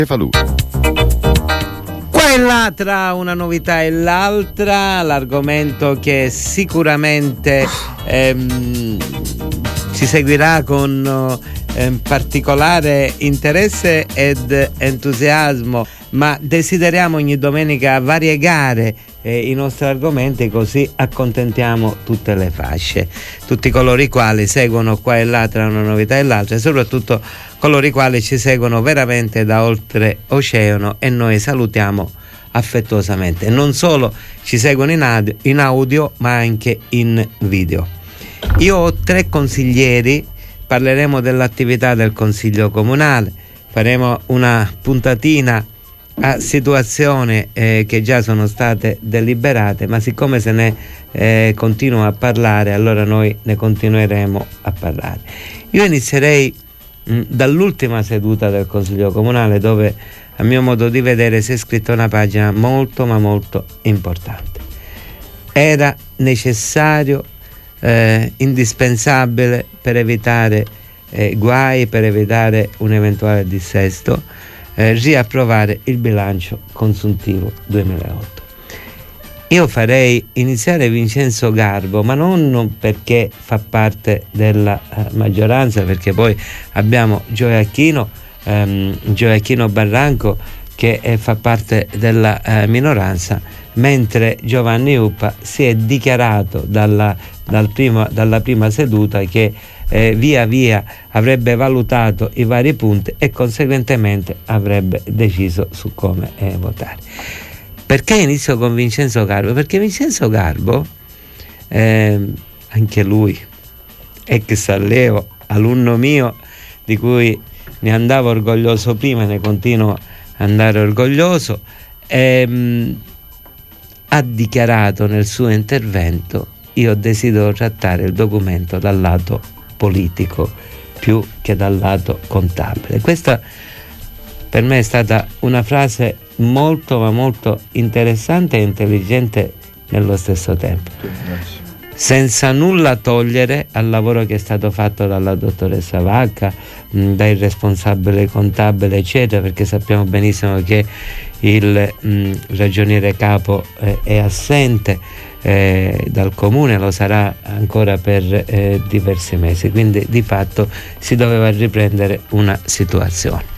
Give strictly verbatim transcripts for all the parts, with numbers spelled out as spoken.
Cefalù. Qua e là, tra una novità e l'altra, l'argomento che sicuramente ehm, ci seguirà con eh, particolare interesse ed entusiasmo, ma desideriamo ogni domenica variegare eh, i nostri argomenti, così accontentiamo tutte le fasce, tutti coloro i quali seguono qua e là tra una novità e l'altra, e soprattutto coloro i quali ci seguono veramente da oltre oceano, e noi salutiamo affettuosamente. Non solo ci seguono in audio, in audio ma anche in video. Io ho tre consiglieri, parleremo dell'attività del Consiglio Comunale, faremo una puntatina a situazioni eh, che già sono state deliberate, ma siccome se ne eh, continua a parlare, allora noi ne continueremo a parlare. Io inizierei mh, dall'ultima seduta del Consiglio Comunale, dove a mio modo di vedere si è scritta una pagina molto ma molto importante. Era necessario, eh, indispensabile per evitare eh, guai, per evitare un eventuale dissesto, eh, riapprovare il bilancio consuntivo duemilaotto. Io farei iniziare Vincenzo Garbo, ma non perché fa parte della eh, maggioranza, perché poi abbiamo Gioacchino ehm, Gioacchino Barranco che eh, fa parte della eh, minoranza, mentre Giovanni Uppa si è dichiarato dalla, dal primo, dalla prima seduta che eh, via via avrebbe valutato i vari punti e conseguentemente avrebbe deciso su come eh, votare. Perché inizio con Vincenzo Garbo? Perché Vincenzo Garbo, eh, anche lui, ex allievo, alunno mio, di cui ne andavo orgoglioso prima e ne continuo ad andare orgoglioso, ehm, ha dichiarato nel suo intervento: io desidero trattare il documento dal lato politico più che dal lato contabile. Questa per me è stata una frase molto ma molto interessante e intelligente nello stesso tempo, senza nulla togliere al lavoro che è stato fatto dalla dottoressa Vacca, mh, dal responsabile contabile eccetera, perché sappiamo benissimo che il mh, ragioniere capo eh, è assente eh, dal comune, lo sarà ancora per eh, diversi mesi, quindi di fatto si doveva riprendere una situazione.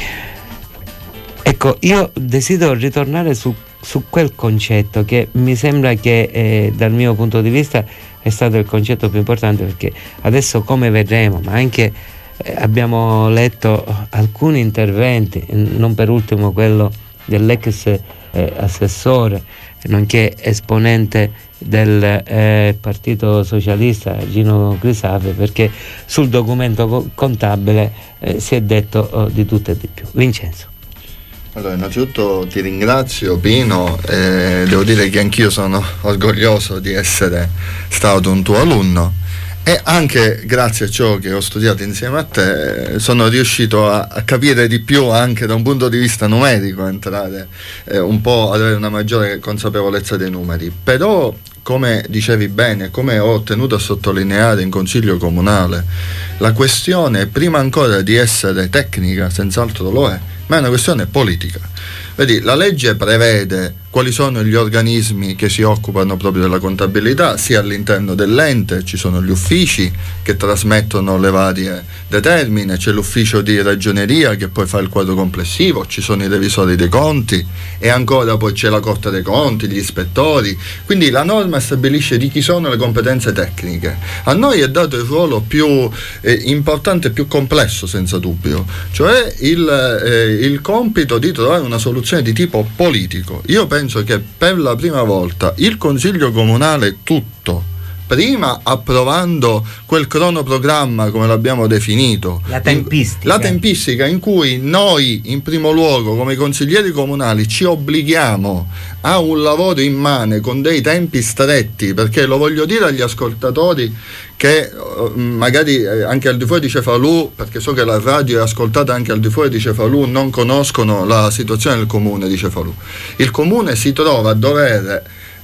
Ecco, io desidero ritornare su, su quel concetto che mi sembra che eh, dal mio punto di vista è stato il concetto più importante, perché adesso, come vedremo, ma anche eh, abbiamo letto alcuni interventi, non per ultimo quello dell'ex eh, assessore nonché esponente del eh, Partito Socialista Gino Crisafi, perché sul documento co- contabile eh, si è detto oh, di tutto e di più. Vincenzo. Allora, innanzitutto ti ringrazio Pino, eh, devo dire che anch'io sono orgoglioso di essere stato un tuo alunno, e anche grazie a ciò che ho studiato insieme a te sono riuscito a, a capire di più anche da un punto di vista numerico, a entrare eh, un po' ad avere una maggiore consapevolezza dei numeri. Però, come dicevi bene, come ho tenuto a sottolineare in Consiglio Comunale, la questione, prima ancora di essere tecnica, senz'altro lo è, ma è una questione politica. Vedi, la legge prevede quali sono gli organismi che si occupano proprio della contabilità, sia all'interno dell'ente ci sono gli uffici che trasmettono le varie determine, c'è l'ufficio di ragioneria che poi fa il quadro complessivo, ci sono i revisori dei conti e ancora poi c'è la Corte dei Conti, gli ispettori, quindi la norma stabilisce di chi sono le competenze tecniche. A noi è dato il ruolo più eh, importante e più complesso, senza dubbio, cioè il, eh, il compito di trovare una soluzione di tipo politico. Io penso che per la prima volta il Consiglio Comunale tutto, prima approvando quel cronoprogramma come l'abbiamo definito, la tempistica. In, la tempistica in cui noi in primo luogo come consiglieri comunali ci obblighiamo a un lavoro immane con dei tempi stretti, perché lo voglio dire agli ascoltatori che magari anche al di fuori di Cefalù, perché so che la radio è ascoltata anche al di fuori di Cefalù, non conoscono la situazione del comune di Cefalù. Il comune si trova a dover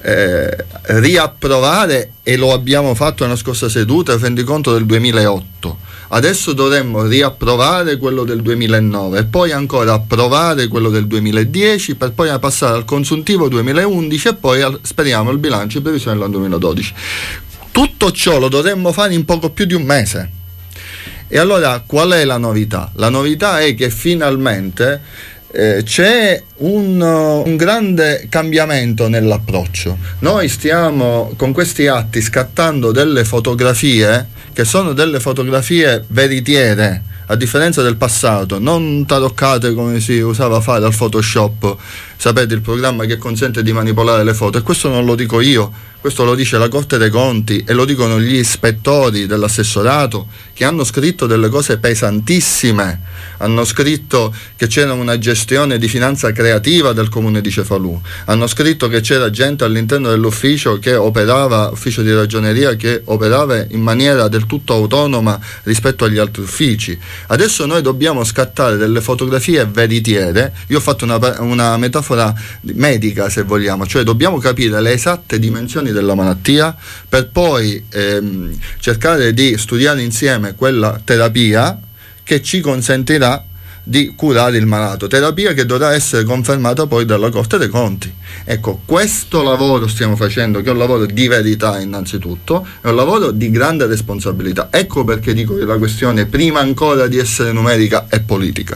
eh, riapprovare, e lo abbiamo fatto nella scorsa seduta, il rendiconto del duemilaotto, Adesso dovremmo riapprovare quello del duemilanove e poi ancora approvare quello del duemiladieci per poi passare al consuntivo duemilaundici e poi al, speriamo il bilancio di previsione dell'anno duemiladodici. Tutto ciò lo dovremmo fare in poco più di un mese. E allora qual è la novità? La novità è che finalmente eh, c'è un, uh, un grande cambiamento nell'approccio. Noi stiamo con questi atti scattando delle fotografie che sono delle fotografie veritiere, a differenza del passato, non taroccate come si usava fare al Photoshop, sapete, il programma che consente di manipolare le foto. E questo non lo dico io, questo lo dice la Corte dei Conti e lo dicono gli ispettori dell'assessorato, che hanno scritto delle cose pesantissime, hanno scritto che c'era una gestione di finanza creativa del comune di Cefalù, hanno scritto che c'era gente all'interno dell'ufficio che operava, ufficio di ragioneria, che operava in maniera del tutto autonoma rispetto agli altri uffici. Adesso noi dobbiamo scattare delle fotografie veritiere. Io ho fatto una, una metafora medica, se vogliamo, cioè dobbiamo capire le esatte dimensioni della malattia per poi ehm, cercare di studiare insieme quella terapia che ci consentirà di curare il malato, terapia che dovrà essere confermata poi dalla Corte dei Conti. Ecco, questo lavoro stiamo facendo, che è un lavoro di verità innanzitutto, è un lavoro di grande responsabilità. Ecco perché dico che la questione, prima ancora di essere numerica, è politica.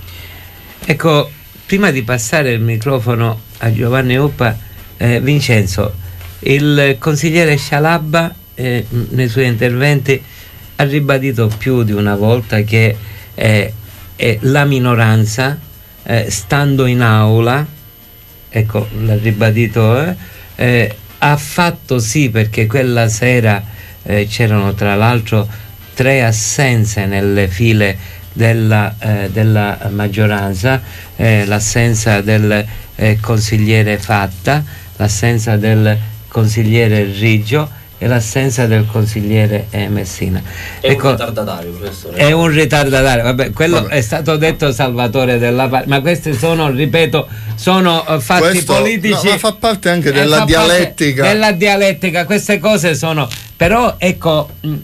Ecco, prima di passare il microfono a Giovanni Uppa, eh, Vincenzo, il consigliere Scialabba eh, nei suoi interventi ha ribadito più di una volta che eh, eh, la minoranza eh, stando in aula, ecco, l'ha ribadito, eh, eh, ha fatto sì, perché quella sera eh, c'erano tra l'altro tre assenze nelle file della, eh, della maggioranza, eh, l'assenza del eh, consigliere Fatta, l'assenza del consigliere Riggio e l'assenza del consigliere eh, Messina. È ecco, un ritardatario, professore. È un ritardatario, vabbè, quello vabbè. È stato detto Salvatore della Parte, ma questi sono, ripeto, sono uh, fatti Questo, politici. No, ma fa parte anche della eh, fa dialettica. Parte della dialettica, queste cose sono. Però ecco, mh,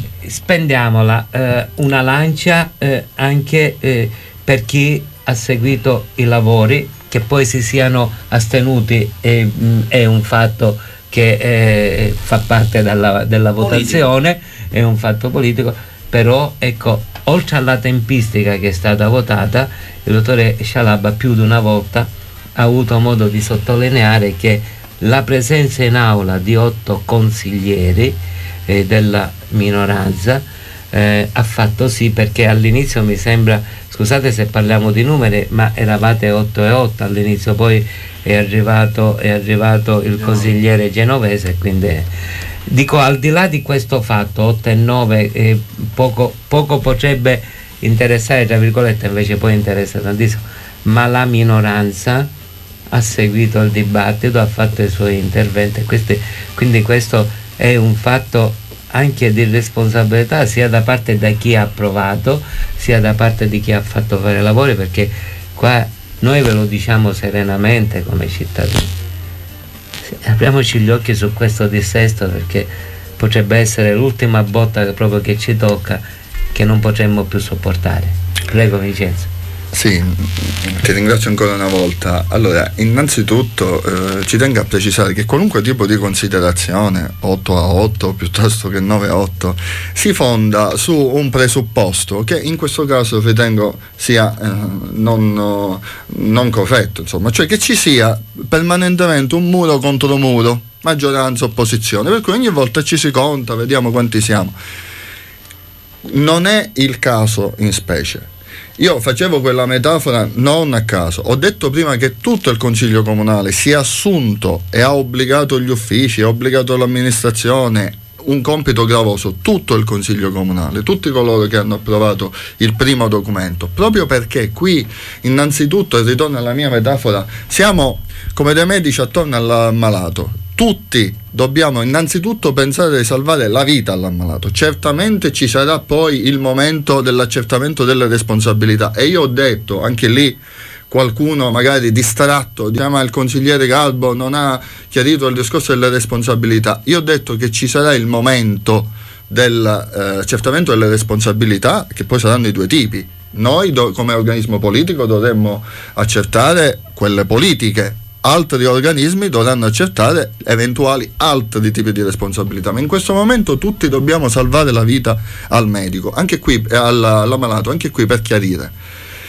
spendiamola eh, una lancia eh, anche eh, per chi ha seguito i lavori, che poi si siano astenuti eh, mh, è un fatto che eh, fa parte della, della votazione, politico. È un fatto politico, però ecco, oltre alla tempistica che è stata votata, il dottore Scialabba più di una volta ha avuto modo di sottolineare che la presenza in aula di otto consiglieri eh, della minoranza eh, ha fatto sì, perché all'inizio mi sembra, scusate se parliamo di numeri, ma eravate otto e otto all'inizio, poi è arrivato, è arrivato il consigliere genovese, quindi dico, al di là di questo fatto otto e nove eh, poco, poco potrebbe interessare, tra virgolette, invece poi interessa tantissimo, ma la minoranza ha seguito il dibattito, ha fatto i suoi interventi, questi, quindi questo è un fatto anche di responsabilità sia da parte di chi ha approvato sia da parte di chi ha fatto fare i lavori, perché qua noi ve lo diciamo serenamente come cittadini, apriamoci gli occhi su questo dissesto, perché potrebbe essere l'ultima botta che proprio che ci tocca, che non potremmo più sopportare. Prego Vincenzo. Sì, ti ringrazio ancora una volta. Allora, innanzitutto eh, ci tengo a precisare che qualunque tipo di considerazione, otto a otto piuttosto che nove a otto, si fonda su un presupposto che in questo caso ritengo sia eh, non, non corretto, insomma, cioè che ci sia permanentemente un muro contro muro, maggioranza opposizione, per cui ogni volta ci si conta, vediamo quanti siamo. Non è il caso in specie. Io facevo quella metafora non a caso. Ho detto prima che tutto il Consiglio Comunale si è assunto e ha obbligato gli uffici, ha obbligato l'amministrazione, un compito gravoso, tutto il Consiglio Comunale, tutti coloro che hanno approvato il primo documento, proprio perché qui innanzitutto, e ritorno alla mia metafora, siamo come dei medici attorno all'ammalato. Tutti dobbiamo innanzitutto pensare di salvare la vita all'ammalato. Certamente ci sarà poi il momento dell'accertamento delle responsabilità, e io ho detto anche lì, qualcuno magari distratto diciamo il consigliere Galbo non ha chiarito il discorso delle responsabilità. Io ho detto che ci sarà il momento dell'accertamento eh, delle responsabilità, che poi saranno i due tipi. Noi do, come organismo politico dovremmo accertare quelle politiche, altri organismi dovranno accertare eventuali altri tipi di responsabilità, ma in questo momento tutti dobbiamo salvare la vita al medico, anche qui all'ammalato, anche qui per chiarire.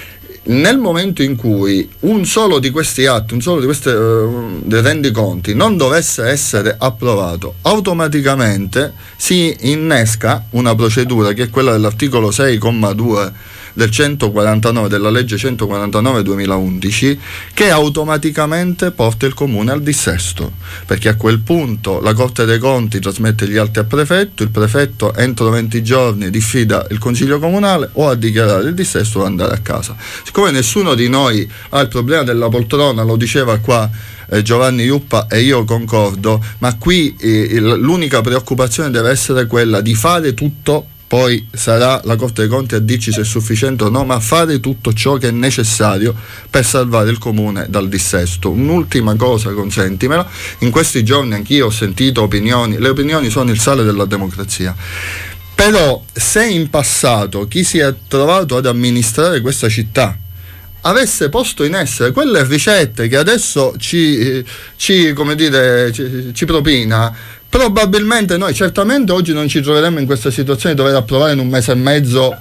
Nel momento in cui un solo di questi atti, un solo di questi uh, rendiconti non dovesse essere approvato, automaticamente si innesca una procedura che è quella dell'articolo sei comma due del centoquarantanove della legge centoquarantanove duemilaundici, che automaticamente porta il comune al dissesto, perché a quel punto la Corte dei Conti trasmette gli atti al prefetto, il prefetto entro venti giorni diffida il consiglio comunale o a dichiarare il dissesto o andare a casa. Siccome nessuno di noi ha il problema della poltrona, lo diceva qua eh, Giovanni Iuppa e io concordo, ma qui eh, l'unica preoccupazione deve essere quella di fare tutto. Poi sarà la Corte dei Conti a dirci se è sufficiente o no, ma fare tutto ciò che è necessario per salvare il comune dal dissesto. Un'ultima cosa, consentimelo, in questi giorni anch'io ho sentito opinioni, le opinioni sono il sale della democrazia, però se in passato chi si è trovato ad amministrare questa città avesse posto in essere quelle ricette che adesso ci, ci come dire, ci, ci propina, probabilmente noi certamente oggi non ci troveremmo in questa situazione di dover approvare in un mese e mezzo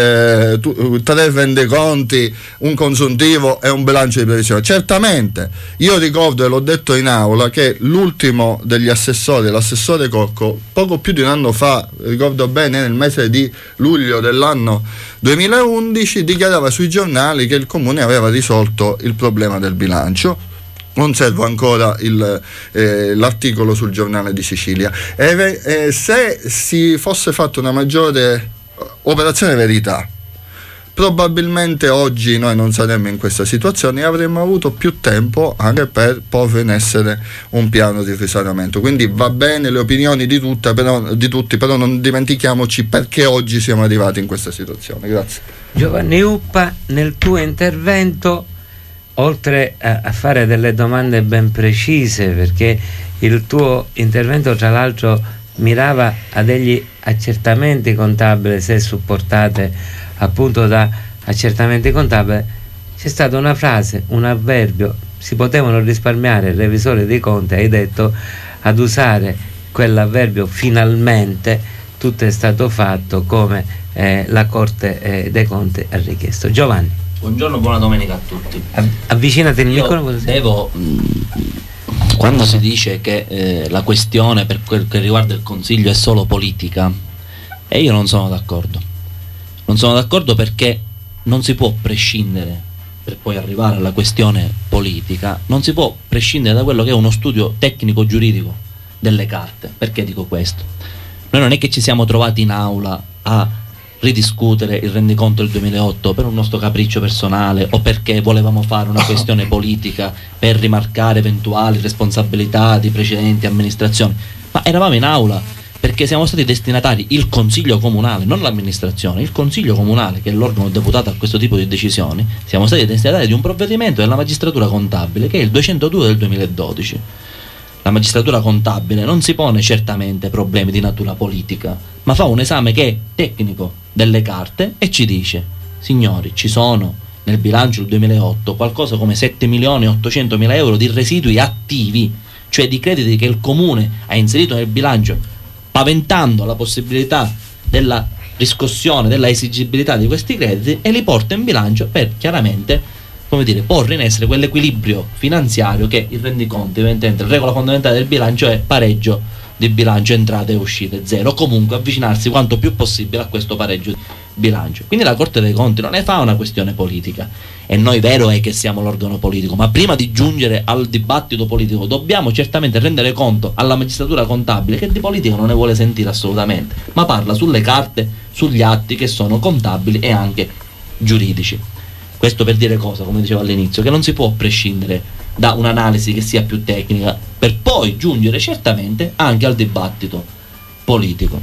eh, tu, tre rendiconti, un consuntivo e un bilancio di previsione. Certamente, io ricordo e l'ho detto in aula che l'ultimo degli assessori, l'assessore Corco, poco più di un anno fa, ricordo bene, nel mese di luglio dell'anno duemilaundici, dichiarava sui giornali che il comune aveva risolto il problema del bilancio. Conservo ancora il, eh, l'articolo sul Giornale di Sicilia. E eh, se si fosse fatta una maggiore operazione verità, probabilmente oggi noi non saremmo in questa situazione e avremmo avuto più tempo anche per porre in essere un piano di risanamento. Quindi va bene le opinioni di, tutta, però, di tutti, però non dimentichiamoci perché oggi siamo arrivati in questa situazione. Grazie. Giovanni Iuppa, nel tuo intervento, oltre a, a fare delle domande ben precise, perché il tuo intervento tra l'altro mirava a degli accertamenti contabili, se supportate appunto da accertamenti contabili, c'è stata una frase, un avverbio, si potevano risparmiare il revisore dei conti, hai detto, ad usare quell'avverbio finalmente, tutto è stato fatto come eh, la Corte eh, dei Conti ha richiesto. Giovanni. Buongiorno, buona domenica a tutti. Avvicinati il microfono. Devo, mh, quando si dice che eh, la questione per quel che riguarda il Consiglio è solo politica, e io non sono d'accordo. Non sono d'accordo perché non si può prescindere, per poi arrivare alla questione politica, non si può prescindere da quello che è uno studio tecnico-giuridico delle carte. Perché dico questo? Noi non è che ci siamo trovati in aula a ridiscutere il rendiconto del duemilaotto per un nostro capriccio personale o perché volevamo fare una questione politica per rimarcare eventuali responsabilità di precedenti amministrazioni, ma eravamo in aula perché siamo stati destinatari, il Consiglio Comunale, non l'amministrazione, il Consiglio Comunale, che è l'organo deputato a questo tipo di decisioni, siamo stati destinatari di un provvedimento della magistratura contabile che è il duecentodue del duemiladodici. La magistratura contabile non si pone certamente problemi di natura politica, ma fa un esame che è tecnico delle carte e ci dice: signori, ci sono nel bilancio del duemilaotto qualcosa come sette milioni e ottocentomila euro di residui attivi, cioè di crediti che il comune ha inserito nel bilancio, paventando la possibilità della riscossione, della esigibilità di questi crediti, e li porta in bilancio per chiaramente, come dire, porre in essere quell'equilibrio finanziario che il rendiconto, evidentemente la regola fondamentale del bilancio è pareggio di bilancio, entrate e uscite zero, comunque avvicinarsi quanto più possibile a questo pareggio di bilancio. Quindi la Corte dei Conti non ne fa una questione politica, e noi vero è che siamo l'organo politico, ma prima di giungere al dibattito politico dobbiamo certamente rendere conto alla magistratura contabile che di politica non ne vuole sentire assolutamente, ma parla sulle carte, sugli atti che sono contabili e anche giuridici. Questo per dire cosa, come dicevo all'inizio, che non si può prescindere da un'analisi che sia più tecnica per poi giungere certamente anche al dibattito politico.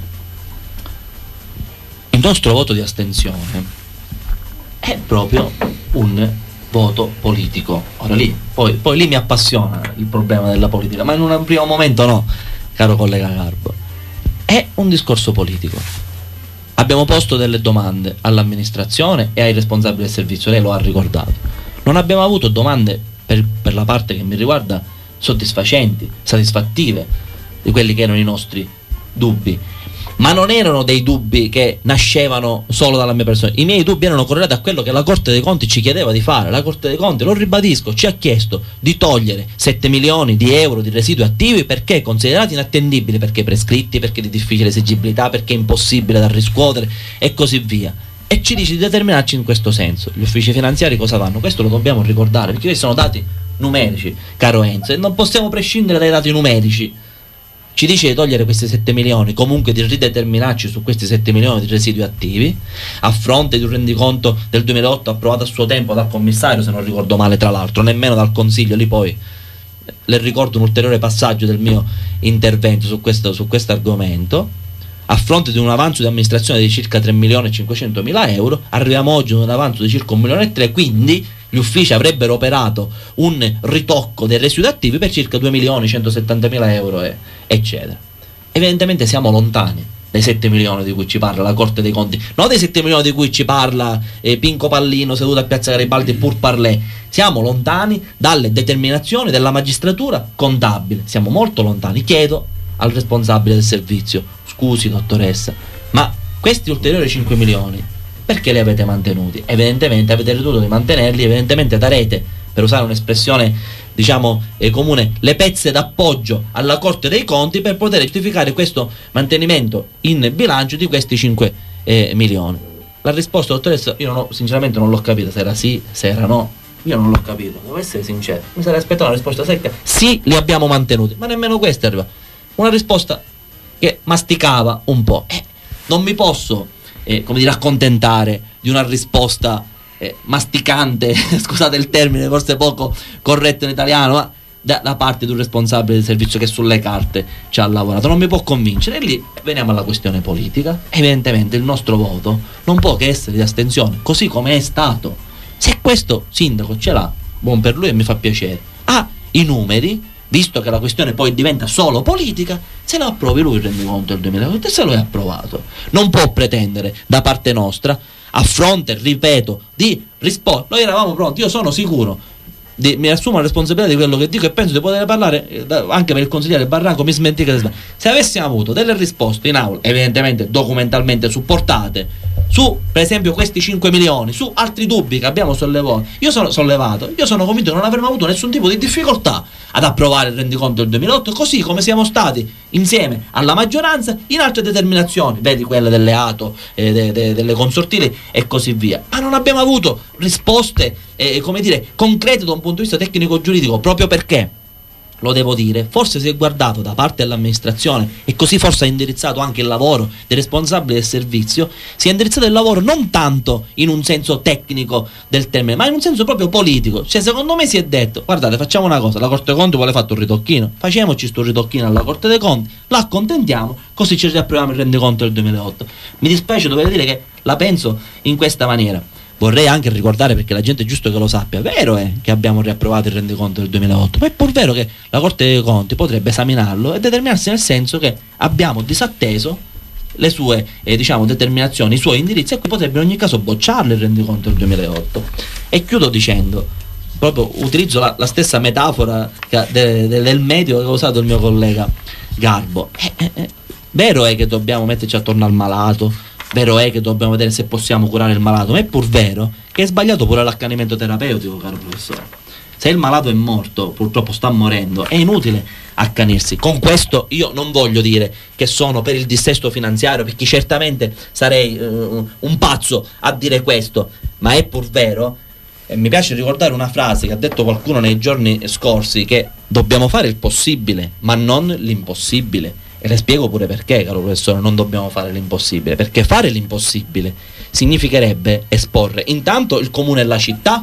Il nostro voto di astensione è proprio un voto politico. Ora lì, poi, poi lì mi appassiona il problema della politica, ma in un primo momento no, caro collega Garbo. è un discorso politico. Abbiamo posto delle domande all'amministrazione e ai responsabili del servizio, lei lo ha ricordato. Non abbiamo avuto domande, per, per la parte che mi riguarda, soddisfacenti, satisfattive di quelli che erano i nostri dubbi. Ma non erano dei dubbi che nascevano solo dalla mia persona. I miei dubbi erano correlati a quello che la Corte dei Conti ci chiedeva di fare. La Corte dei Conti, lo ribadisco, ci ha chiesto di togliere sette milioni di euro di residui attivi perché considerati inattendibili, perché prescritti, perché di difficile esigibilità, perché impossibile da riscuotere e così via. E ci dice di determinarci in questo senso. Gli uffici finanziari cosa fanno? Questo lo dobbiamo ricordare, perché questi sono dati numerici, caro Enzo, e non possiamo prescindere dai dati numerici. Ci dice di togliere questi sette milioni, comunque di rideterminarci su questi sette milioni di residui attivi, a fronte di un rendiconto del duemilaotto approvato a suo tempo dal commissario, se non ricordo male, tra l'altro, nemmeno dal consiglio. Lì poi le ricordo un ulteriore passaggio del mio intervento su questo, su questo argomento. A fronte di un avanzo di amministrazione di circa tre milioni e cinquecentomila euro, arriviamo oggi ad un avanzo di circa un milione e tre, quindi gli uffici avrebbero operato un ritocco dei residui attivi per circa due milioni centosettantamila euro, e, eccetera. Evidentemente siamo lontani dai sette milioni di cui ci parla la Corte dei Conti, non dei sette milioni di cui ci parla eh, Pinco Pallino seduto a Piazza Garibaldi pur parlé. Siamo lontani dalle determinazioni della magistratura contabile, siamo molto lontani. Chiedo al responsabile del servizio: scusi dottoressa, ma questi ulteriori cinque milioni perché li avete mantenuti? Evidentemente avete ritenuto di mantenerli, evidentemente darete, per usare un'espressione diciamo eh, comune, le pezze d'appoggio alla Corte dei Conti per poter giustificare questo mantenimento in bilancio di questi cinque eh, milioni. La risposta, dottoressa, io non ho, sinceramente non l'ho capita, se era sì, se era no, io non l'ho capito, devo essere sincero, mi sarei aspettato una risposta secca: sì, li abbiamo mantenuti, ma nemmeno questa arriva. Una risposta che masticava un po'. Eh, non mi posso Eh, come dire, accontentare di una risposta eh, masticante scusate il termine forse poco corretto in italiano, ma da, da parte di un responsabile del servizio che sulle carte ci ha lavorato. Non mi può convincere. E lì veniamo alla questione politica. Evidentemente il nostro voto non può che essere di astensione, così come è stato. Se questo sindaco ce l'ha, buon per lui e mi fa piacere, ha i numeri, visto che la questione poi diventa solo politica, se lo approvi lui il rendiconto del duemilaotto, e se lo è approvato, non può pretendere da parte nostra, a fronte, ripeto, di rispondere. Noi eravamo pronti, io sono sicuro, di, mi assumo la responsabilità di quello che dico e penso di poter parlare eh, da, anche per il consigliere Barranco, mi smentica se avessimo avuto delle risposte in aula, evidentemente documentalmente supportate, su per esempio questi cinque milioni, su altri dubbi che abbiamo sollevato, io sono sollevato, io sono convinto che non avremmo avuto nessun tipo di difficoltà ad approvare il rendiconto del duemilaotto, così come siamo stati insieme alla maggioranza in altre determinazioni, vedi quelle delle ATO, eh, de, de, delle consortili e così via, ma non abbiamo avuto risposte eh, come dire concrete da un punto di vista tecnico giuridico, proprio perché, lo devo dire, forse si è guardato da parte dell'amministrazione e così forse ha indirizzato anche il lavoro dei responsabili del servizio, si è indirizzato il lavoro non tanto in un senso tecnico del termine, ma in un senso proprio politico. Cioè secondo me si è detto: guardate, facciamo una cosa, la Corte dei Conti vuole fatto un ritocchino, facciamoci sto ritocchino alla Corte dei Conti, la accontentiamo, così ci riapproviamo il rendiconto del duemilaotto. Mi dispiace dover dire che la penso in questa maniera. Vorrei anche ricordare, perché la gente è giusto che lo sappia, vero è che abbiamo riapprovato il rendiconto del duemilaotto, ma è pur vero che la Corte dei Conti potrebbe esaminarlo e determinarsi nel senso che abbiamo disatteso le sue eh, diciamo determinazioni, i suoi indirizzi, e qui potrebbe in ogni caso bocciarlo il rendiconto del duemilaotto. E chiudo dicendo, proprio utilizzo la, la stessa metafora che, de, de, del medio che ha usato il mio collega Garbo. Eh, eh, eh, vero è che dobbiamo metterci attorno al malato, vero è che dobbiamo vedere se possiamo curare il malato, ma è pur vero che è sbagliato pure l'accanimento terapeutico, caro professore. Se il malato è morto, purtroppo sta morendo, è inutile accanirsi. Con questo io non voglio dire che sono per il dissesto finanziario, perché certamente sarei eh, un pazzo a dire questo, ma è pur vero, e mi piace ricordare una frase che ha detto qualcuno nei giorni scorsi, che dobbiamo fare il possibile ma non l'impossibile. E le spiego pure perché, caro professore, non dobbiamo fare l'impossibile, perché fare l'impossibile significherebbe esporre intanto il comune e la città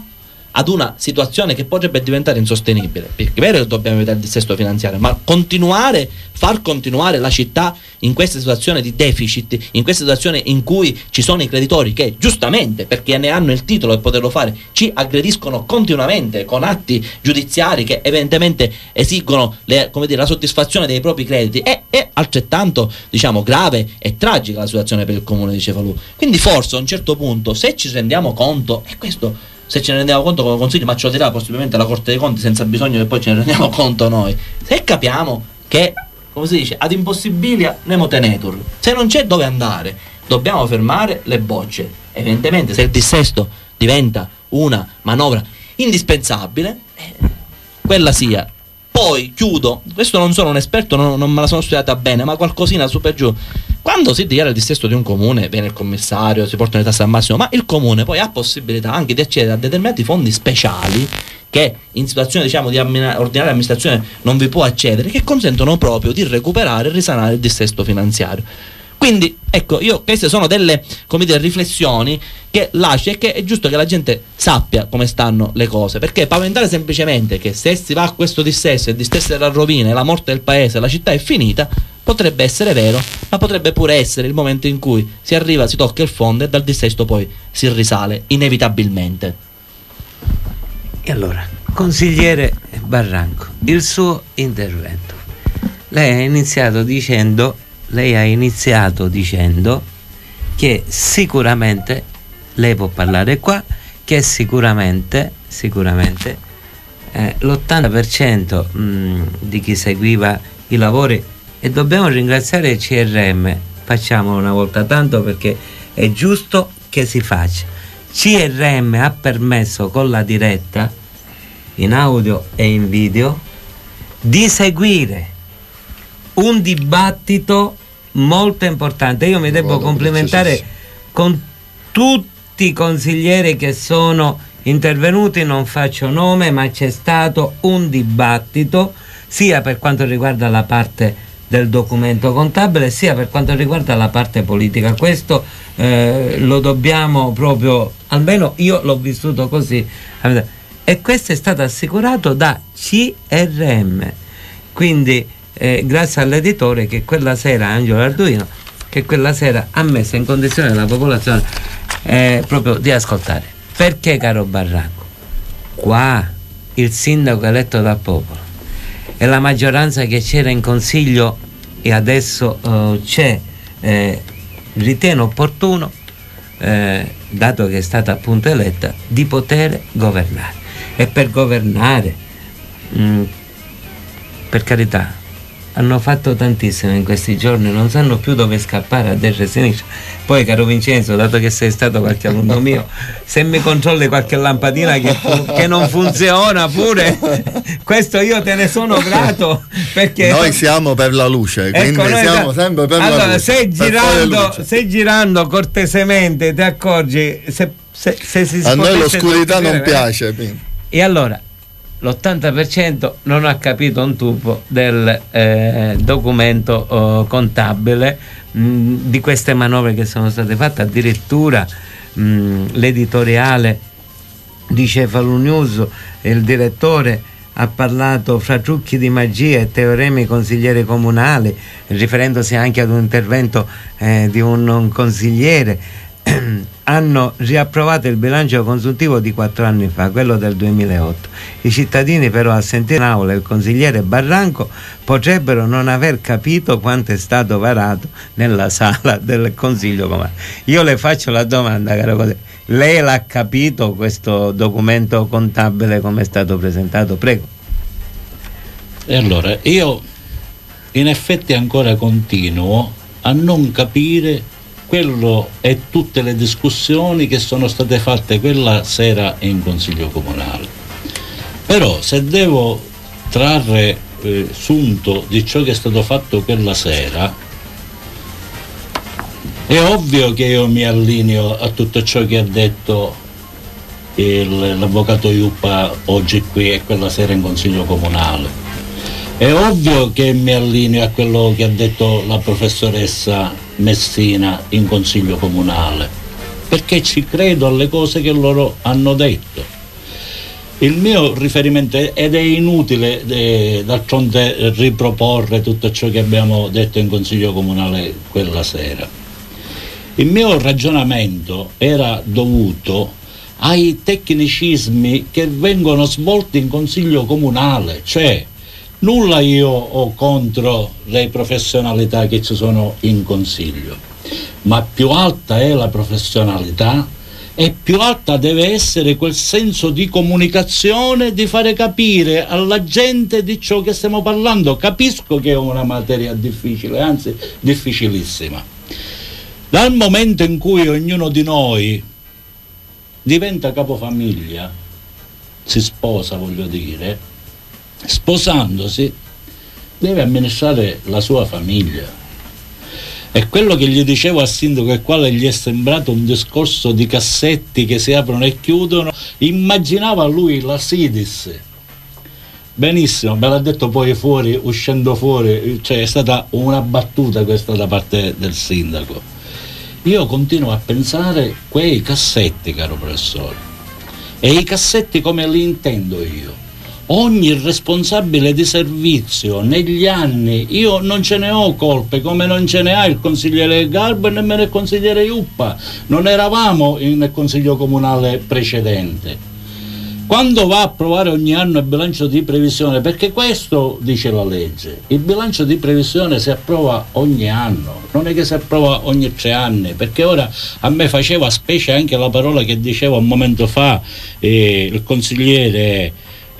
ad una situazione che potrebbe diventare insostenibile, perché è vero che dobbiamo evitare il dissesto finanziario, ma continuare, far continuare la città in questa situazione di deficit, in questa situazione in cui ci sono i creditori che giustamente, perché ne hanno il titolo per poterlo fare, ci aggrediscono continuamente con atti giudiziari che evidentemente esigono le, come dire, la soddisfazione dei propri crediti, è, è altrettanto, diciamo, grave e tragica la situazione per il comune di Cefalù. Quindi forse a un certo punto, se ci rendiamo conto, e questo se ce ne rendiamo conto come consiglio, ma ce lo dirà possibilmente la Corte dei Conti senza bisogno che poi ce ne rendiamo conto noi, se capiamo che, come si dice, ad impossibilia nemo tenetur, se non c'è dove andare dobbiamo fermare le bocce. Evidentemente se il dissesto diventa una manovra indispensabile, eh, quella sia. Poi chiudo, questo non sono un esperto, non, non me la sono studiata bene, ma qualcosina su per giù. Quando si dichiara il dissesto di un comune, viene il commissario, si portano le tasse al massimo, ma il comune poi ha possibilità anche di accedere a determinati fondi speciali che in situazione, diciamo, di ammina- ordinaria amministrazione non vi può accedere, che consentono proprio di recuperare e risanare il dissesto finanziario. Quindi ecco, io queste sono delle, come dire, riflessioni che lascio, e che è giusto che la gente sappia come stanno le cose, perché paventare semplicemente che se si va a questo dissesto, il dissesto della rovina e la morte del paese, la città è finita, potrebbe essere vero, ma potrebbe pure essere il momento in cui si arriva, si tocca il fondo e dal dissesto poi si risale inevitabilmente. E allora, consigliere Barranco, il suo intervento. Lei ha iniziato dicendo Lei ha iniziato dicendo che sicuramente, lei può parlare qua, che sicuramente, sicuramente eh, l'ottanta per cento mh, di chi seguiva i lavori, e dobbiamo ringraziare il C R M, facciamolo una volta tanto perché è giusto che si faccia. C R M ha permesso con la diretta, in audio e in video, di seguire un dibattito molto importante. Io mi devo complimentare con tutti i consiglieri che sono intervenuti, non faccio nome, ma c'è stato un dibattito sia per quanto riguarda la parte del documento contabile sia per quanto riguarda la parte politica. Questo eh, lo dobbiamo proprio, almeno io l'ho vissuto così, e questo è stato assicurato da C R M. Quindi Eh, grazie all'editore che quella sera, Angelo Arduino, che quella sera ha messo in condizione la popolazione eh, proprio di ascoltare. Perché, caro Barranco, qua il sindaco eletto dal popolo e la maggioranza che c'era in consiglio e adesso eh, c'è, eh, ritiene opportuno, eh, dato che è stata appunto eletta, di poter governare. E per governare, mh, per carità, hanno fatto tantissimo in questi giorni, non sanno più dove scappare a destra e a sinistra. Poi, caro Vincenzo, dato che sei stato qualche alunno mio, se mi controlli qualche lampadina che, che non funziona pure, questo io te ne sono grato, perché noi siamo per la luce, quindi ecco, siamo da... sempre per allora, la luce. Se girando, se girando cortesemente ti accorgi, se, se, se si a noi l'oscurità non piace. E allora l'ottanta per cento non ha capito un tubo del eh, documento oh, contabile, mh, di queste manovre che sono state fatte. Addirittura mh, l'editoriale di Cefalù News, il direttore ha parlato fra trucchi di magia e teoremi consiglieri comunali, riferendosi anche ad un intervento eh, di un, un consigliere. Hanno riapprovato il bilancio consuntivo di quattro anni fa, quello del duemilaotto. I cittadini però, a sentire in aula il consigliere Barranco, potrebbero non aver capito quanto è stato varato nella sala del Consiglio Comunale. Io le faccio la domanda, caro collega, lei l'ha capito questo documento contabile come è stato presentato? Prego. E allora, io in effetti ancora continuo a non capire quello e tutte le discussioni che sono state fatte quella sera in Consiglio Comunale. Però se devo trarre eh, sunto di ciò che è stato fatto quella sera, è ovvio che io mi allineo a tutto ciò che ha detto il, l'avvocato Iuppa oggi qui e quella sera in Consiglio Comunale. È ovvio che mi allineo a quello che ha detto la professoressa Messina in Consiglio Comunale, perché ci credo alle cose che loro hanno detto. il mio riferimento è, ed è inutile eh, d'altronde riproporre tutto ciò che abbiamo detto in Consiglio Comunale quella sera. Il mio ragionamento era dovuto ai tecnicismi che vengono svolti in Consiglio Comunale, cioè nulla io ho contro le professionalità che ci sono in Consiglio, ma più alta è la professionalità e più alta deve essere quel senso di comunicazione, di fare capire alla gente di ciò che stiamo parlando. Capisco che è una materia difficile, anzi difficilissima. Dal momento in cui ognuno di noi diventa capofamiglia, si sposa, voglio dire, sposandosi deve amministrare la sua famiglia. E quello che gli dicevo al sindaco, al quale gli è sembrato un discorso di cassetti che si aprono e chiudono, immaginava lui la Sidis. Benissimo, me l'ha detto poi fuori, uscendo fuori, cioè è stata una battuta questa da parte del sindaco. Io continuo a pensare quei cassetti, caro professore, e i cassetti come li intendo io. Ogni responsabile di servizio negli anni, io non ce ne ho colpe, come non ce ne ha il consigliere Garbo e nemmeno il consigliere Iuppa, non eravamo nel consiglio comunale precedente. Quando va a approvare ogni anno il bilancio di previsione, perché questo dice la legge, il bilancio di previsione si approva ogni anno, non è che si approva ogni tre anni, perché ora a me faceva specie anche la parola che diceva un momento fa eh, il consigliere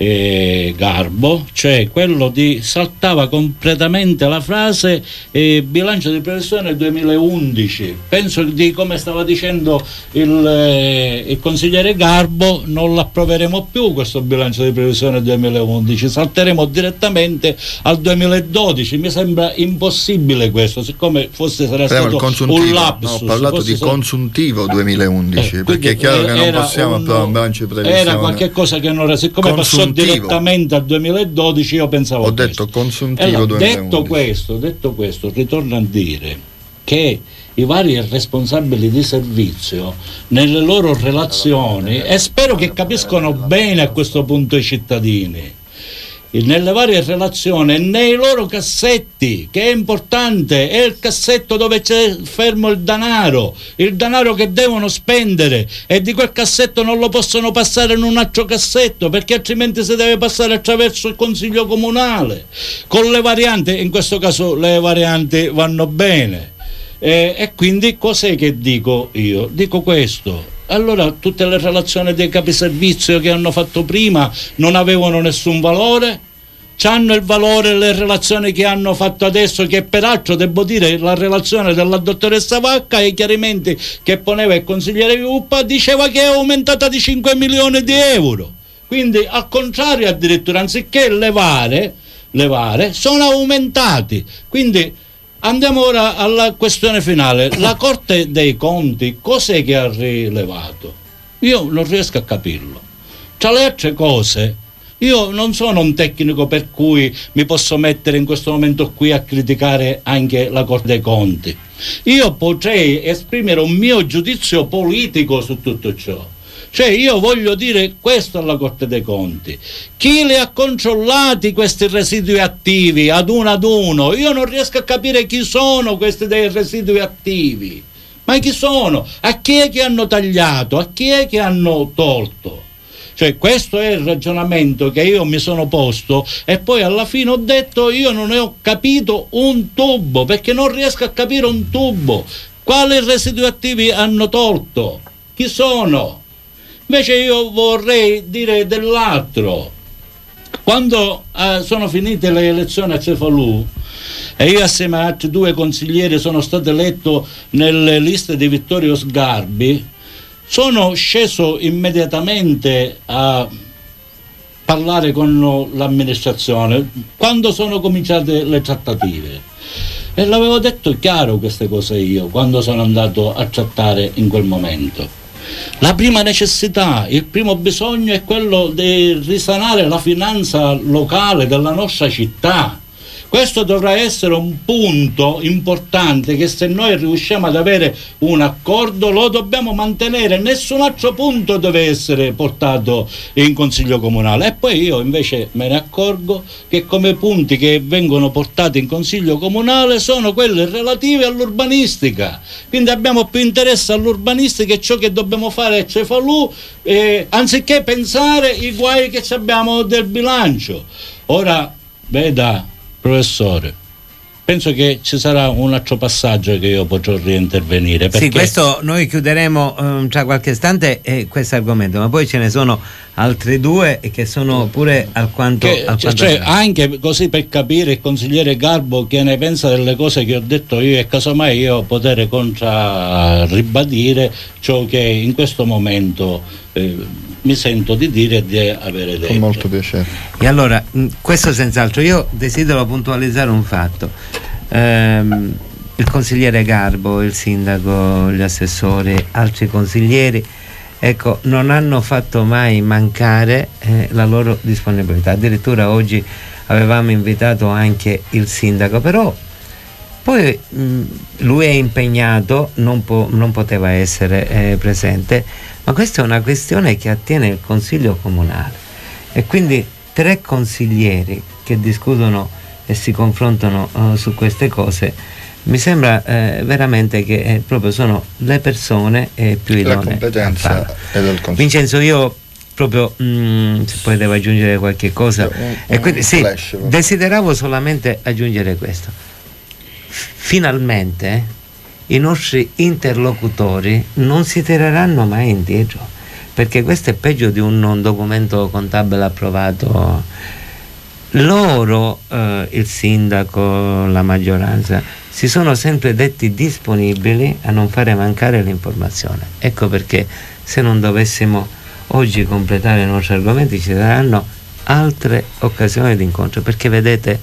Eh, Garbo, cioè quello di saltava completamente la frase eh, bilancio di previsione duemilaundici. Penso di come stava dicendo il, eh, il consigliere Garbo, non l'approveremo più questo bilancio di previsione duemilaundici, salteremo direttamente al duemiladodici. Mi sembra impossibile questo, siccome fosse sarà stato un lapsus. No, ho parlato di stato... consuntivo duemilaundici, eh, perché è chiaro che non possiamo approvare un bilancio di previsione. Era qualche cosa che non era, siccome passò direttamente al duemiladodici, io pensavo ho a detto questo. consuntivo allora, duemilaundici. detto questo, detto questo, ritorno a dire che i vari responsabili di servizio nelle loro relazioni, e spero che capiscono bene a questo punto i cittadini, nelle varie relazioni, nei loro cassetti, che è importante, è il cassetto dove c'è fermo il denaro, il denaro che devono spendere, e di quel cassetto non lo possono passare in un altro cassetto, perché altrimenti si deve passare attraverso il consiglio comunale, con le varianti. In questo caso le varianti vanno bene, eh, e quindi cos'è che dico io? Dico questo. Allora tutte le relazioni dei capiservizio che hanno fatto prima non avevano nessun valore? C'hanno il valore le relazioni che hanno fatto adesso, che peraltro devo dire la relazione della dottoressa Vacca e i chiarimenti che poneva il consigliere Iuppa diceva che è aumentata di cinque milioni di euro. Quindi al contrario, addirittura anziché levare, levare sono aumentati. Quindi andiamo ora alla questione finale. La Corte dei Conti cos'è che ha rilevato? Io non riesco a capirlo. Tra le altre cose, io non sono un tecnico per cui mi posso mettere in questo momento qui a criticare anche la Corte dei Conti. Io potrei esprimere un mio giudizio politico su tutto ciò. Cioè io voglio dire questo alla Corte dei Conti: chi li ha controllati questi residui attivi ad uno ad uno? Io non riesco a capire chi sono questi dei residui attivi, ma chi sono? A chi è che hanno tagliato? A chi è che hanno tolto? Cioè questo è il ragionamento che io mi sono posto, e poi alla fine ho detto io non ne ho capito un tubo, perché non riesco a capire un tubo. Quali residui attivi hanno tolto? Chi sono? Invece io vorrei dire dell'altro. Quando eh, sono finite le elezioni a Cefalù e io assieme a altri due consiglieri sono stato eletto nelle liste di Vittorio Sgarbi, sono sceso immediatamente a parlare con l'amministrazione quando sono cominciate le trattative, e l'avevo detto chiaro queste cose io quando sono andato a trattare in quel momento. La prima necessità, il primo bisogno è quello di risanare la finanza locale della nostra città. Questo dovrà essere un punto importante, che se noi riusciamo ad avere un accordo lo dobbiamo mantenere, nessun altro punto deve essere portato in Consiglio Comunale. E poi io invece me ne accorgo che come punti che vengono portati in Consiglio Comunale sono quelli relativi all'urbanistica, quindi abbiamo più interesse all'urbanistica e ciò che dobbiamo fare a Cefalù, eh, anziché pensare i guai che abbiamo del bilancio. Ora veda, professore, penso che ci sarà un altro passaggio che io potrò reintervenire. Sì, questo noi chiuderemo um, tra qualche istante eh, questo argomento, ma poi ce ne sono altri due che sono pure alquanto, che, alquanto cioè, anche così per capire il consigliere Garbo che ne pensa delle cose che ho detto io, e casomai io poter contra ribadire ciò che in questo momento eh, mi sento di dire e di avere detto. Con molto piacere. E allora, questo senz'altro, io desidero puntualizzare un fatto. Ehm, il consigliere Garbo, il sindaco, gli assessori, altri consiglieri, ecco, non hanno fatto mai mancare eh, la loro disponibilità. Addirittura oggi avevamo invitato anche il sindaco, però poi mh, lui è impegnato, non, po- non poteva essere eh, presente, ma questa è una questione che attiene il Consiglio Comunale, e quindi tre consiglieri che discutono e si confrontano uh, su queste cose, mi sembra eh, veramente che eh, proprio sono le persone eh, più idonee. La competenza è del Consiglio. Vincenzo, io proprio mh, se poi devo aggiungere qualche cosa, un, e quindi, un sì, flash, desideravo solamente aggiungere questo. Finalmente i nostri interlocutori non si tireranno mai indietro, perché questo è peggio di un, un documento contabile approvato. Loro, eh, il sindaco, la maggioranza, si sono sempre detti disponibili a non fare mancare l'informazione. Ecco perché, se non dovessimo oggi completare i nostri argomenti, ci saranno altre occasioni di incontro, perché vedete,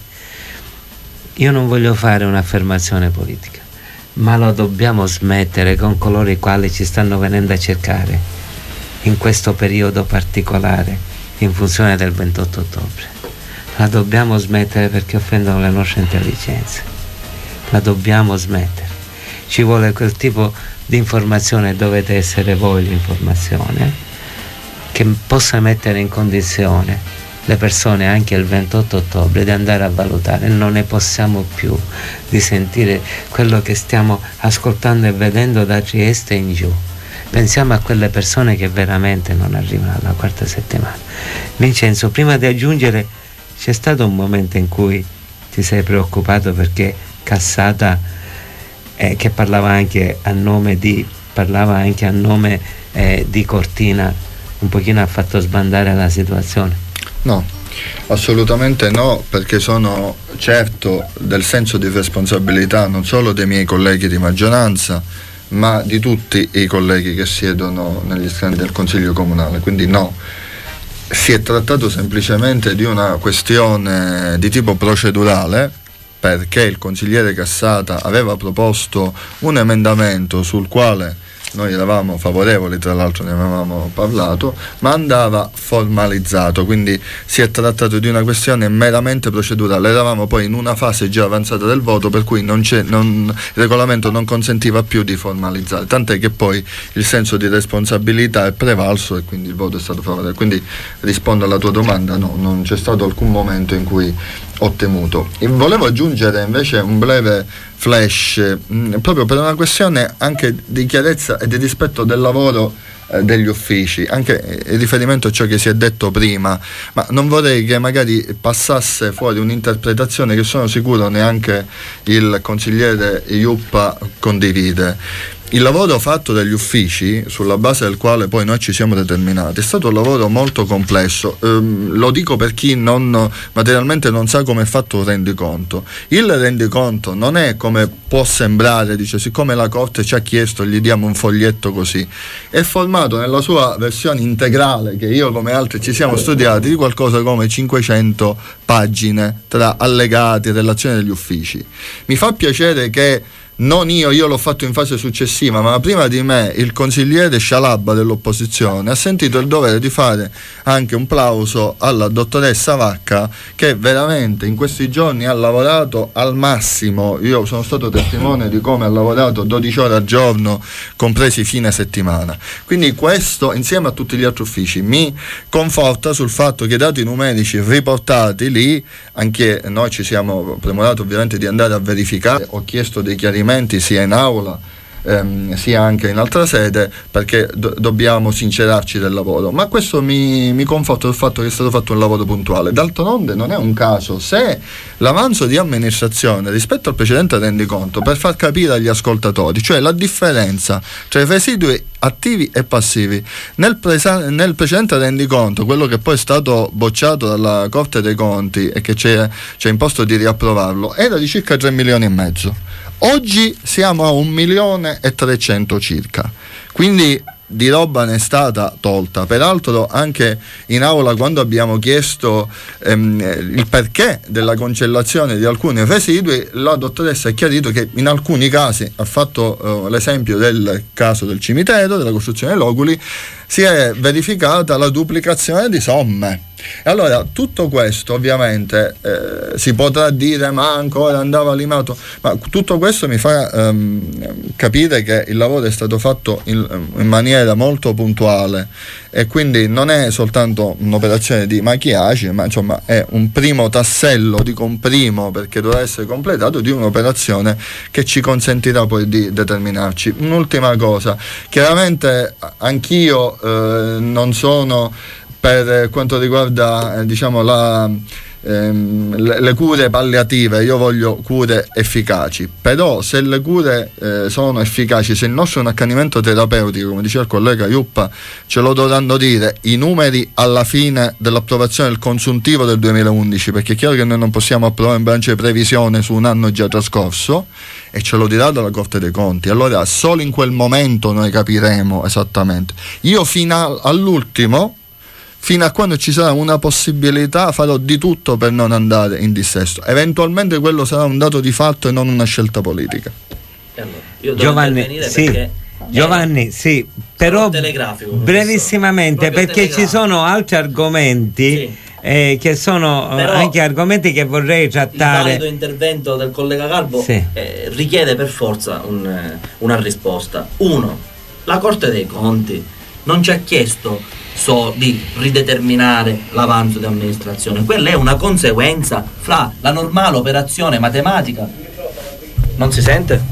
io non voglio fare un'affermazione politica, ma lo dobbiamo smettere con coloro i quali ci stanno venendo a cercare in questo periodo particolare in funzione del ventotto ottobre. La dobbiamo smettere, perché offendono le nostre intelligenze. La dobbiamo smettere. Ci vuole quel tipo di informazione, dovete essere voi l'informazione, che possa mettere in condizione le persone anche il ventotto ottobre di andare a valutare. Non ne possiamo più di sentire quello che stiamo ascoltando e vedendo da Trieste in giù. Pensiamo a quelle persone che veramente non arrivano alla quarta settimana. Vincenzo, prima di aggiungere, c'è stato un momento in cui ti sei preoccupato perché Cassata, eh, che parlava anche a nome di parlava anche a nome eh, di Cortina, un pochino ha fatto sbandare la situazione? No, assolutamente no, perché sono certo del senso di responsabilità non solo dei miei colleghi di maggioranza, ma di tutti i colleghi che siedono negli scranni del Consiglio Comunale. Quindi no, si è trattato semplicemente di una questione di tipo procedurale, perché il consigliere Cassata aveva proposto un emendamento sul quale noi eravamo favorevoli, tra l'altro ne avevamo parlato, ma andava formalizzato, quindi si è trattato di una questione meramente procedurale. Eravamo poi in una fase già avanzata del voto, per cui non c'è, non, il regolamento non consentiva più di formalizzare, tant'è che poi il senso di responsabilità è prevalso e quindi il voto è stato favorevole. Quindi rispondo alla tua domanda, no, non c'è stato alcun momento in cui ho temuto. E volevo aggiungere invece un breve flash mh, proprio per una questione anche di chiarezza e di rispetto del lavoro eh, degli uffici, anche in riferimento a ciò che si è detto prima, ma non vorrei che magari passasse fuori un'interpretazione che sono sicuro neanche il consigliere Iuppa condivide. Il lavoro fatto dagli uffici, sulla base del quale poi noi ci siamo determinati, è stato un lavoro molto complesso. Ehm, lo dico per chi non materialmente non sa come è fatto un rendiconto. Il rendiconto non è come può sembrare, dice, siccome la Corte ci ha chiesto gli diamo un foglietto così. È formato nella sua versione integrale, che io come altri ci siamo studiati, di qualcosa come cinquecento pagine tra allegati e relazioni degli uffici. Mi fa piacere che non io, io l'ho fatto in fase successiva, ma prima di me il consigliere Scialabba dell'opposizione ha sentito il dovere di fare anche un plauso alla dottoressa Vacca, che veramente in questi giorni ha lavorato al massimo. Io sono stato testimone di come ha lavorato dodici ore al giorno, compresi fine settimana. Quindi questo, insieme a tutti gli altri uffici, mi conforta sul fatto che i dati numerici riportati lì, anche noi ci siamo premurati ovviamente di andare a verificare, ho chiesto dei chiarimenti sia in aula ehm, sia anche in altra sede, perché do- dobbiamo sincerarci del lavoro, ma questo mi, mi conforta il fatto che è stato fatto un lavoro puntuale. D'altronde non è un caso se l'avanzo di amministrazione rispetto al precedente rendiconto, per far capire agli ascoltatori, cioè la differenza tra i residui attivi e passivi nel, presa- nel precedente rendiconto, quello che poi è stato bocciato dalla Corte dei Conti e che ci ha imposto di riapprovarlo, era di circa tre milioni e mezzo. Oggi siamo a un milione e trecento circa, quindi di roba ne è stata tolta. Peraltro anche in aula, quando abbiamo chiesto ehm, il perché della cancellazione di alcuni residui, la dottoressa ha chiarito che in alcuni casi, ha fatto eh, l'esempio del caso del cimitero, della costruzione dei loculi, si è verificata la duplicazione di somme. E allora tutto questo ovviamente eh, si potrà dire ma ancora andava limato, ma tutto questo mi fa ehm, capire che il lavoro è stato fatto in, in maniera molto puntuale, e quindi non è soltanto un'operazione di maquillage, ma insomma è un primo tassello, dico un primo perché dovrà essere completato, di un'operazione che ci consentirà poi di determinarci. Un'ultima cosa, chiaramente anch'io eh, non sono per quanto riguarda eh, diciamo la, ehm, le, le cure palliative, io voglio cure efficaci, però se le cure eh, sono efficaci, se il nostro è un accanimento terapeutico, come diceva il collega Iuppa, ce lo dovranno dire i numeri alla fine dell'approvazione del consuntivo del duemilaundici, perché è chiaro che noi non possiamo approvare un bilancio di previsione su un anno già trascorso, e ce lo dirà dalla Corte dei Conti. Allora solo in quel momento noi capiremo esattamente. Io fino all'ultimo, fino a quando ci sarà una possibilità, farò di tutto per non andare in dissesto. Eventualmente quello sarà un dato di fatto e non una scelta politica. Allora, io Giovanni, sì, Giovanni, sì, però brevissimamente, perché ci sono altri argomenti, sì, eh, che sono però anche argomenti che vorrei trattare. Il valido intervento del collega Calvo, sì, eh, richiede per forza un, una risposta. Uno, la Corte dei Conti non ci ha chiesto so di rideterminare l'avanzo di amministrazione, quella è una conseguenza fra la normale operazione matematica. Non si sente?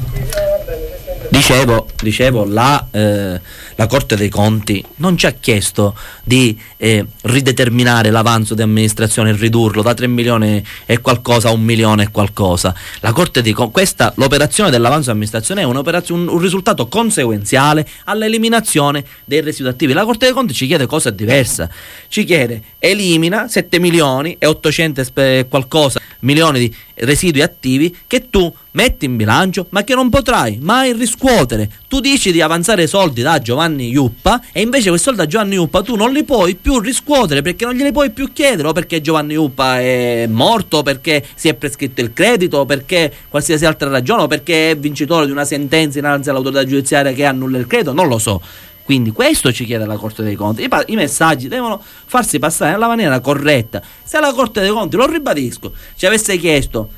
Dicevo, dicevo la, eh, la Corte dei Conti non ci ha chiesto di eh, rideterminare l'avanzo di amministrazione e ridurlo da tre milioni e qualcosa a un milione e qualcosa. La Corte dei Conti, questa, l'operazione dell'avanzo di amministrazione è un'operazione, un, un risultato conseguenziale all'eliminazione dei residui attivi. La Corte dei Conti ci chiede cosa diversa, ci chiede elimina sette milioni e ottocento e qualcosa milioni di residui attivi che tu metti in bilancio ma che non potrai mai riscuotere. Tu dici di avanzare soldi da Giovanni Iuppa e invece quei soldi da Giovanni Iuppa tu non li puoi più riscuotere, perché non glieli puoi più chiedere, o perché Giovanni Iuppa è morto, perché si è prescritto il credito, o perché qualsiasi altra ragione, o perché è vincitore di una sentenza innanzi all'autorità giudiziaria che annulla il credito, non lo so. Quindi questo ci chiede la Corte dei Conti. I, pa- i messaggi devono farsi passare nella maniera corretta. Se la Corte dei Conti, lo ribadisco, ci avesse chiesto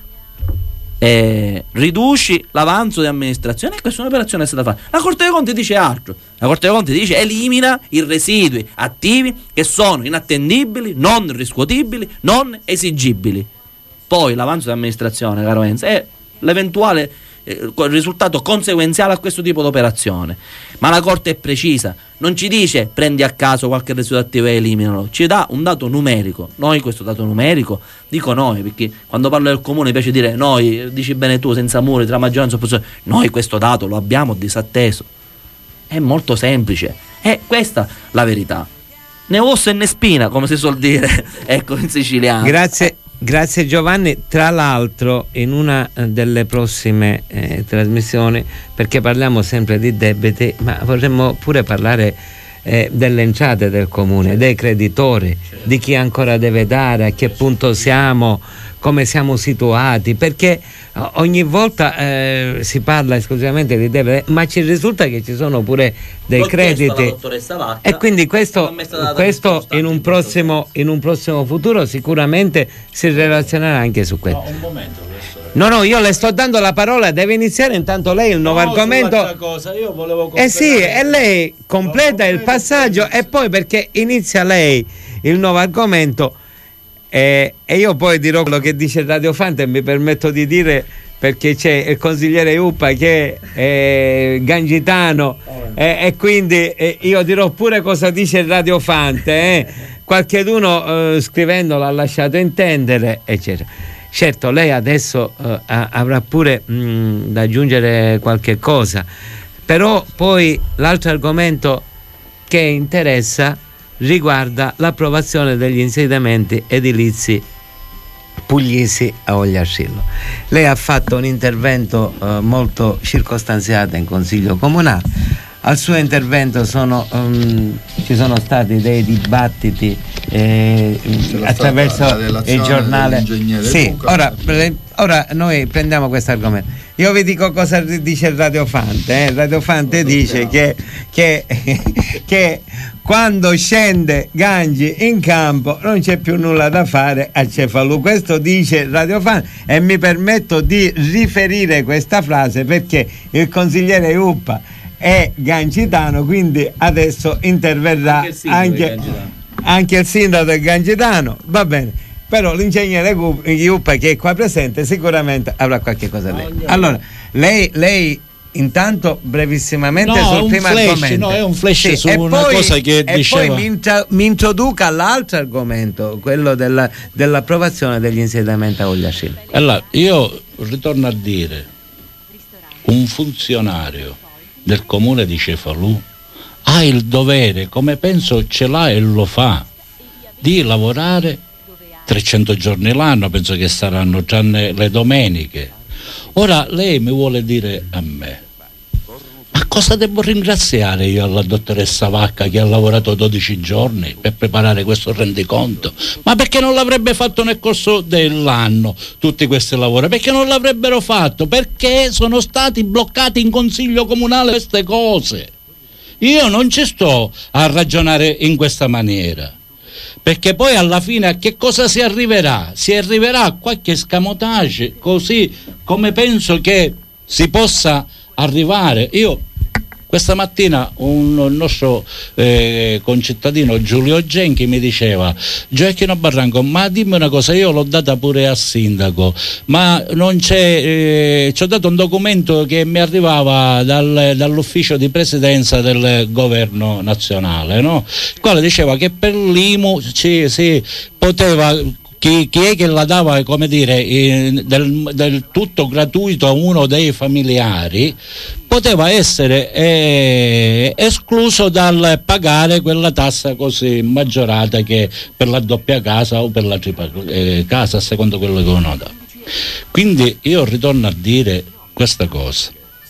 eh, riduci l'avanzo di amministrazione, e questa è un'operazione che è stata fatta. La Corte dei Conti dice altro. La Corte dei Conti dice elimina i residui attivi che sono inattendibili, non riscuotibili, non esigibili. Poi l'avanzo di amministrazione, caro Enzo, è l'eventuale eh, risultato conseguenziale a questo tipo di operazione. Ma la Corte è precisa, non ci dice prendi a caso qualche residuo attivo e eliminalo, ci dà un dato numerico. Noi questo dato numerico, dico noi perché quando parlo del comune piace dire noi, dici bene tu, senza muri tra maggioranza e opposizione, noi questo dato lo abbiamo disatteso. È molto semplice, è questa la verità, né ossa né spina, come si suol dire, ecco, in siciliano. Grazie. Grazie Giovanni. Tra l'altro in una delle prossime eh, trasmissioni, perché parliamo sempre di debiti, ma vorremmo pure parlare eh, delle entrate del comune, dei creditori, di chi ancora deve dare, a che punto siamo, come siamo situati, perché ogni volta eh, si parla esclusivamente di debiti, ma ci risulta che ci sono pure dei L'ho crediti Vacca, e quindi questo, questo in, un prossimo, in un prossimo futuro sicuramente si relazionerà anche su questo. No, un momento, professore. No, no, io le sto dando la parola, deve iniziare intanto lei il nuovo no, argomento. Cosa, io volevo eh sì, e lei completa il passaggio e poi perché inizia lei il nuovo argomento eh, e io poi dirò quello che dice il radiofante e mi permetto di dire perché c'è il consigliere Uppa che è gangitano eh, e quindi eh, io dirò pure cosa dice il radiofante eh. Qualcheduno eh, scrivendo l'ha lasciato intendere eccetera. Certo, lei adesso eh, avrà pure mh, da aggiungere qualche cosa, però poi l'altro argomento che interessa riguarda l'approvazione degli insediamenti edilizi pugliesi a Ogliascillo. Lei ha fatto un intervento eh, molto circostanziato in Consiglio Comunale. Al suo intervento sono, um, ci sono stati dei dibattiti eh, attraverso il giornale. Sì, ora, ora noi prendiamo questo argomento. Io vi dico cosa dice il radiofante. Eh? Il radiofante dice che, che, che quando scende Gangi in campo non c'è più nulla da fare a Cefalù. Questo dice il radiofante e mi permetto di riferire questa frase perché il consigliere Uppa è gangitano, quindi adesso interverrà anche il, anche, anche il sindaco del Gangitano, va bene, però l'ingegnere Uppa che è qua presente sicuramente avrà qualche cosa da dire. Allora, lei, lei intanto brevissimamente no, sul primo flash, argomento. No, è un flash sì, su una poi, cosa che e diceva. E poi mi, intra, mi introduca all'altro argomento, quello della, dell'approvazione degli insediamenti a Ogliascillo. Allora, io ritorno a dire, un funzionario del comune di Cefalù ha il dovere, come penso ce l'ha e lo fa, di lavorare trecento giorni l'anno, penso che saranno tranne le domeniche. Ora lei mi vuole dire a me, ma cosa devo ringraziare io alla dottoressa Vacca che ha lavorato dodici giorni per preparare questo rendiconto? Ma perché non l'avrebbe fatto nel corso dell'anno tutti questi lavori? Perché non l'avrebbero fatto? Perché sono stati bloccati in consiglio comunale queste cose. Io non ci sto a ragionare in questa maniera, perché poi alla fine a che cosa si arriverà? Si arriverà a qualche escamotage, così come penso che si possa arrivare. Io questa mattina un nostro eh, concittadino Giulio Genchi mi diceva: Gioacchino Barranco, ma dimmi una cosa, io l'ho data pure al sindaco, ma non c'è eh, ci ho dato un documento che mi arrivava dal, dall'ufficio di presidenza del governo nazionale, no? Il quale diceva che per l'I M U ci, si poteva Chi, chi è che la dava, come dire, eh, del, del tutto gratuito a uno dei familiari, poteva essere eh, escluso dal pagare quella tassa così maggiorata che per la doppia casa o per la tripla eh, casa, a secondo quello che uno dà. Quindi io ritorno a dire questa cosa: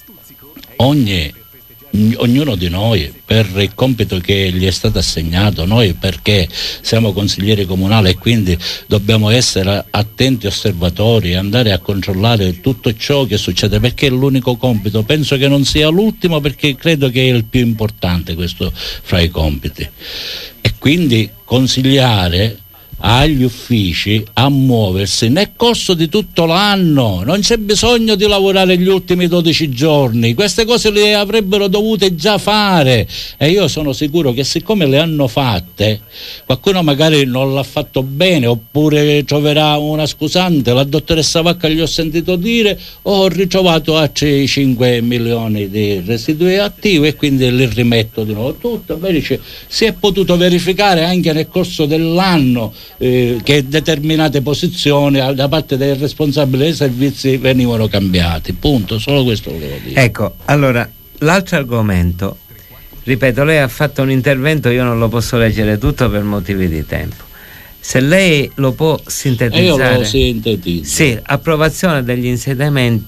ogni ognuno di noi, per il compito che gli è stato assegnato, noi perché siamo consiglieri comunali e quindi dobbiamo essere attenti osservatori e andare a controllare tutto ciò che succede, perché è l'unico compito, penso che non sia l'ultimo, perché credo che è il più importante questo fra i compiti, e quindi consigliare agli uffici a muoversi nel corso di tutto l'anno. Non c'è bisogno di lavorare gli ultimi dodici giorni, queste cose le avrebbero dovute già fare, e io sono sicuro che siccome le hanno fatte, qualcuno magari non l'ha fatto bene oppure troverà una scusante. La dottoressa Vacca, gli ho sentito dire: ho ritrovato altri cinque milioni di residui attivi e quindi li rimetto di nuovo tutto. Beh, dice, si è potuto verificare anche nel corso dell'anno Eh, che determinate posizioni da parte dei responsabili dei servizi venivano cambiati, punto, solo questo volevo dire. Ecco, allora l'altro argomento, ripeto, lei ha fatto un intervento, io non lo posso leggere tutto per motivi di tempo, se lei lo può sintetizzare. E io lo sintetizzo. Sì, approvazione degli insediamenti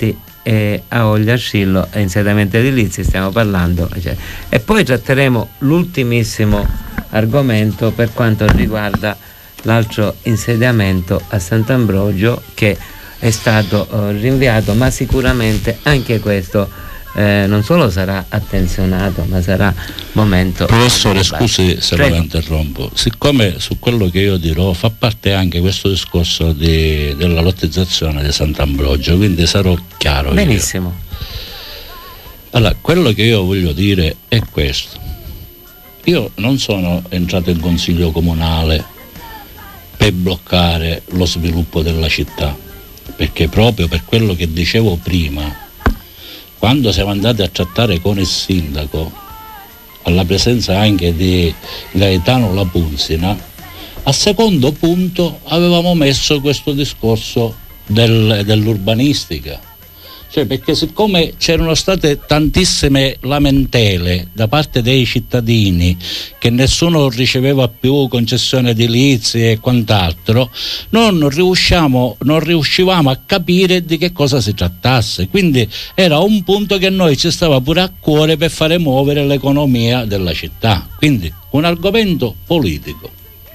e a Olio Ascillo e insediamenti edilizi stiamo parlando, cioè. E poi tratteremo l'ultimissimo argomento per quanto riguarda l'altro insediamento a Sant'Ambrogio che è stato eh, rinviato, ma sicuramente anche questo Eh, non solo sarà attenzionato, ma sarà momento. Professore, scusi se lo interrompo, siccome su quello che io dirò fa parte anche questo discorso di, della lottizzazione di Sant'Ambrogio, quindi sarò chiaro. Benissimo. Io. Allora, quello che io voglio dire è questo: io non sono entrato in consiglio comunale per bloccare lo sviluppo della città, perché proprio per quello che dicevo prima, quando siamo andati a trattare con il sindaco, alla presenza anche di Gaetano Lapunzina, a secondo punto avevamo messo questo discorso del, dell'urbanistica. Cioè, perché siccome c'erano state tantissime lamentele da parte dei cittadini che nessuno riceveva più concessioni edilizie e quant'altro, non riusciamo, non riuscivamo a capire di che cosa si trattasse. Quindi era un punto che noi ci stava pure a cuore per fare muovere l'economia della città. Quindi un argomento politico.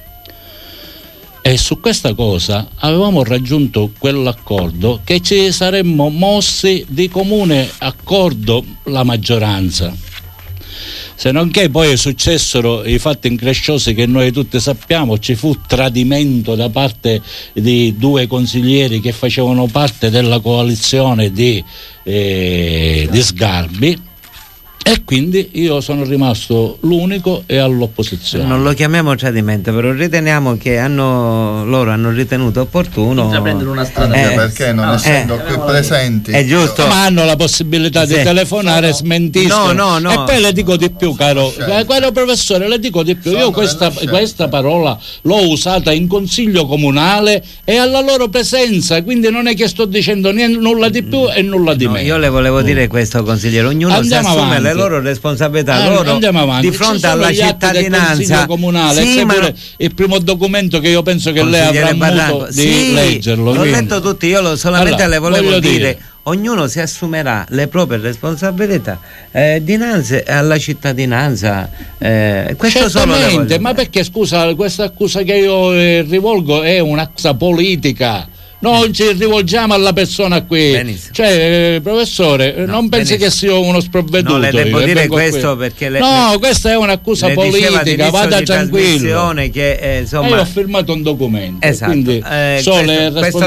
E su questa cosa avevamo raggiunto quell'accordo che ci saremmo mossi di comune accordo la maggioranza. Se non che poi successero i fatti incresciosi che noi tutti sappiamo, ci fu tradimento da parte di due consiglieri che facevano parte della coalizione di, eh, di Sgarbi. E quindi io sono rimasto l'unico e all'opposizione. Non lo chiamiamo tradimento, però riteniamo che hanno, loro hanno ritenuto opportuno intraprendere una strada, eh, perché non eh, essendo eh, più presenti, è giusto, ma hanno la possibilità di sì. telefonare, smentiscono. No, no, no. E poi le dico di più, caro, caro professore, le dico di più. Sono io questa, questa parola l'ho usata in consiglio comunale e alla loro presenza, quindi non è che sto dicendo niente, nulla di più e nulla di no, meno. Io le volevo dire questo, consigliere, ognuno Andiamo si assume avanti. le loro responsabilità, eh, loro di fronte alla cittadinanza comunale. Sì, c'è ma pure il primo documento che io penso che lei avrà Barranco. modo di sì, leggerlo. L'ho quindi. letto tutti, io lo, solamente allora, le volevo dire, dire ognuno si assumerà le proprie responsabilità eh, dinanzi alla cittadinanza. Eh, questo Certamente, solo ma perché scusa, questa accusa che io eh, rivolgo è un'accusa politica. Noi ci rivolgiamo alla persona qui. Benissimo. Cioè, eh, professore, no, non pensi benissimo. che sia uno sprovveduto? No, le devo io, dire questo qui. perché le, No, le, questa è un'accusa politica, vada tranquillo. Che, eh, insomma, io ho firmato un documento, esatto, quindi eh, so questo, le responsabilità.